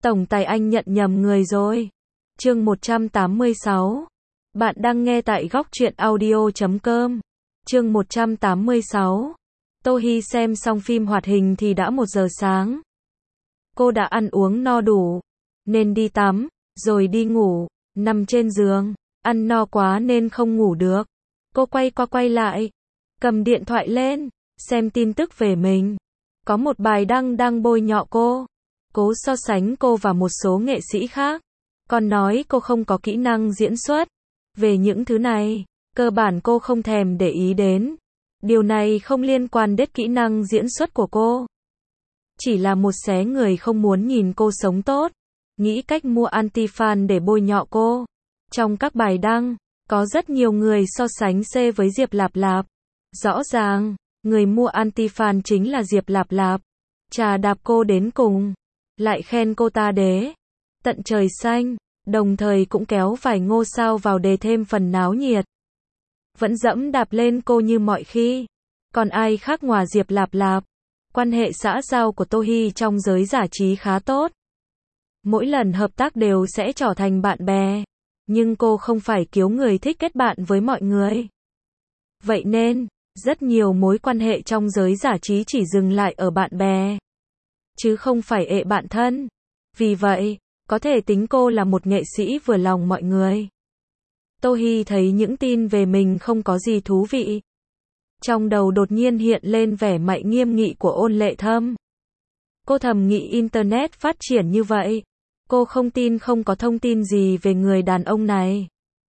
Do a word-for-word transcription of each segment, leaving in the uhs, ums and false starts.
Tổng tài anh nhận nhầm người rồi. Chương một trăm tám mươi sáu. Bạn đang nghe tại góc truyện audio chấm com. Chương một trăm tám mươi sáu. Tô Hi xem xong phim hoạt hình thì đã một giờ sáng. Cô đã ăn uống no đủ, nên đi tắm, rồi đi ngủ, nằm trên giường, ăn no quá nên không ngủ được. Cô quay qua quay lại, cầm điện thoại lên, xem tin tức về mình. Có một bài đăng đang bôi nhọ cô, cố so sánh cô và một số nghệ sĩ khác, còn nói cô không có kỹ năng diễn xuất. Về những thứ này, cơ bản cô không thèm để ý đến. Điều này không liên quan đến kỹ năng diễn xuất của cô. Chỉ là một xé người không muốn nhìn cô sống tốt, nghĩ cách mua anti-fan để bôi nhọ cô. Trong các bài đăng, có rất nhiều người so sánh C với Diệp Lạp Lạp. Rõ ràng, người mua anti-fan chính là Diệp Lạp Lạp. Chà đạp cô đến cùng, lại khen cô ta đế tận trời xanh, đồng thời cũng kéo vài ngôi sao vào để thêm phần náo nhiệt. Vẫn dẫm đạp lên cô như mọi khi. Còn ai khác ngoài Diệp Lạp Lạp. Quan hệ xã giao của Tô Hi trong giới giải trí khá tốt. Mỗi lần hợp tác đều sẽ trở thành bạn bè. Nhưng cô không phải kiểu người thích kết bạn với mọi người. Vậy nên, rất nhiều mối quan hệ trong giới giải trí chỉ dừng lại ở bạn bè, chứ không phải ệ bạn thân. Vì vậy, có thể tính cô là một nghệ sĩ vừa lòng mọi người. Tô Hi thấy những tin về mình không có gì thú vị. Trong đầu đột nhiên hiện lên vẻ mạy nghiêm nghị của Ôn Lệ Thâm. Cô thầm nghĩ Internet phát triển như vậy, cô không tin không có thông tin gì về người đàn ông này.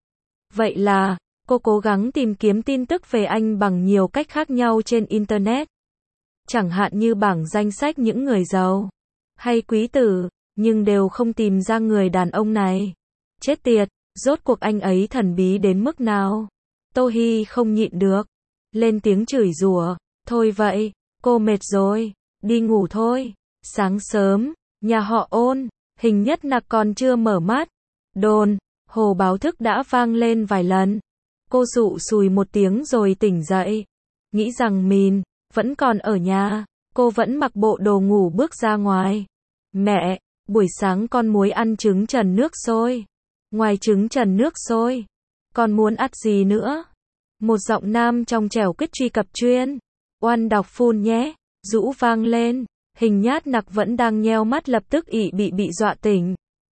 Vậy là, cô cố gắng tìm kiếm tin tức về anh bằng nhiều cách khác nhau trên Internet. Chẳng hạn như bảng danh sách những người giàu, hay quý tử, nhưng đều không tìm ra người đàn ông này. Chết tiệt, rốt cuộc anh ấy thần bí đến mức nào? Tô Hi không nhịn được, lên tiếng chửi rủa. Thôi vậy, cô mệt rồi, đi ngủ thôi. Sáng sớm, nhà họ Ôn, Hình Nhất Nặc còn chưa mở mắt. Đồn, hồ báo thức đã vang lên vài lần. Cô dụ sùi một tiếng rồi tỉnh dậy. Nghĩ rằng mình vẫn còn ở nhà, cô vẫn mặc bộ đồ ngủ bước ra ngoài. Mẹ, buổi sáng con muốn ăn trứng trần nước sôi. Ngoài trứng trần nước sôi, con muốn ăn gì nữa? Một giọng nam trong trẻo quyết truy cập chuyên. Oan đọc phun nhé, rũ vang lên. Hình Nhát Nặc vẫn đang nheo mắt lập tức ị bị bị dọa tỉnh.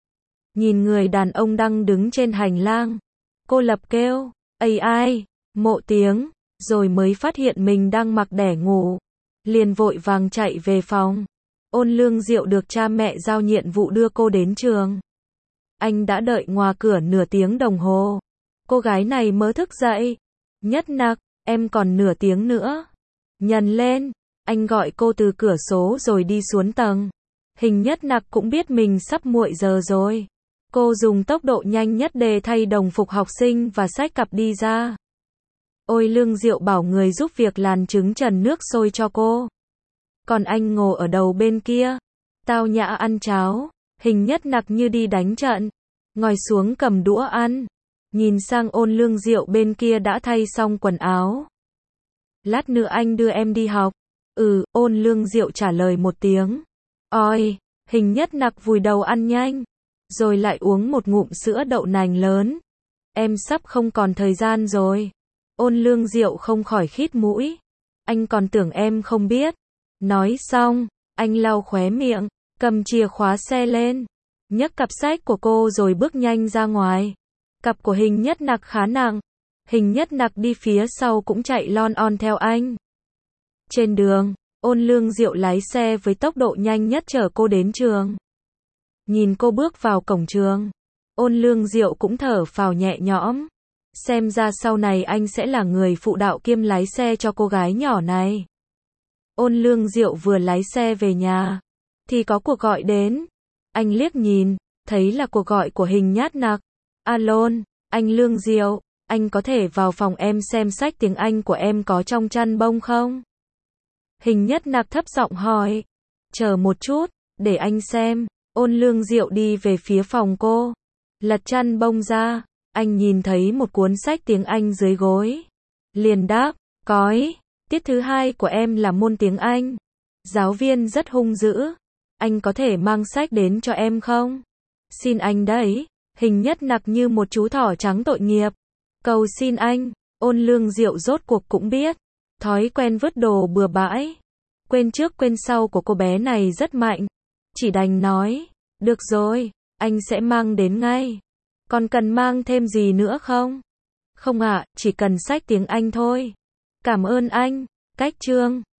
Nhìn người đàn ông đang đứng trên hành lang. Cô lập kêu, ây ai, mộ tiếng, rồi mới phát hiện mình đang mặc đẻ ngủ. Liền vội vàng chạy về phòng. Ôn Lương Diệu được cha mẹ giao nhiệm vụ đưa cô đến trường. Anh đã đợi ngoài cửa nửa tiếng đồng hồ. Cô gái này mới thức dậy. Nhất Nặc, em còn nửa tiếng nữa. Nhần lên, anh gọi cô từ cửa sổ rồi đi xuống tầng. Hình Nhất Nặc cũng biết mình sắp muộn giờ rồi. Cô dùng tốc độ nhanh nhất để thay đồng phục học sinh và xách cặp đi ra. Ôi Lương Diệu bảo người giúp việc làn trứng trần nước sôi cho cô. Còn anh ngồi ở đầu bên kia, tao nhã ăn cháo. Hình Nhất Nặc như đi đánh trận, ngồi xuống cầm đũa ăn. Nhìn sang Ôn Lương Diệu bên kia đã thay xong quần áo. Lát nữa anh đưa em đi học. Ừ, Ôn Lương Diệu trả lời một tiếng. Ôi, Hình Nhất Nặc vùi đầu ăn nhanh, rồi lại uống một ngụm sữa đậu nành lớn. Em sắp không còn thời gian rồi. Ôn Lương Diệu không khỏi khít mũi. Anh còn tưởng em không biết. Nói xong, anh lau khóe miệng, cầm chìa khóa xe lên, nhấc cặp sách của cô rồi bước nhanh ra ngoài. Cặp của Hình Nhất Nặc khá nặng. Hình Nhất Nặc đi phía sau cũng chạy lon on theo anh. Trên đường, Ôn Lương Diệu lái xe với tốc độ nhanh nhất chở cô đến trường. Nhìn cô bước vào cổng trường, Ôn Lương Diệu cũng thở phào nhẹ nhõm. Xem ra sau này anh sẽ là người phụ đạo kiêm lái xe cho cô gái nhỏ này. Ôn Lương Diệu vừa lái xe về nhà, thì có cuộc gọi đến. Anh liếc nhìn, thấy là cuộc gọi của Hình Nhát Nặc. Alo, anh Lương Diệu, anh có thể vào phòng em xem sách tiếng Anh của em có trong chăn bông không? Hình Nhất Nặc thấp giọng hỏi. Chờ một chút, để anh xem. Ôn Lương Diệu đi về phía phòng cô, lật chăn bông ra. Anh nhìn thấy một cuốn sách tiếng Anh dưới gối. Liền đáp, cói, tiết thứ hai của em là môn tiếng Anh. Giáo viên rất hung dữ. anh có thể mang sách đến cho em không? Xin anh đấy. Hình nhất nặc như một chú thỏ trắng tội nghiệp. Cầu xin anh. Ôn Lương Diệu rốt cuộc cũng biết. Thói quen vứt đồ bừa bãi, quên trước quên sau của cô bé này rất mạnh. Chỉ đành nói, được rồi, anh sẽ mang đến ngay. Còn cần mang thêm gì nữa không? Không ạ, chỉ cần sách tiếng Anh thôi. Cảm ơn anh. Cách chương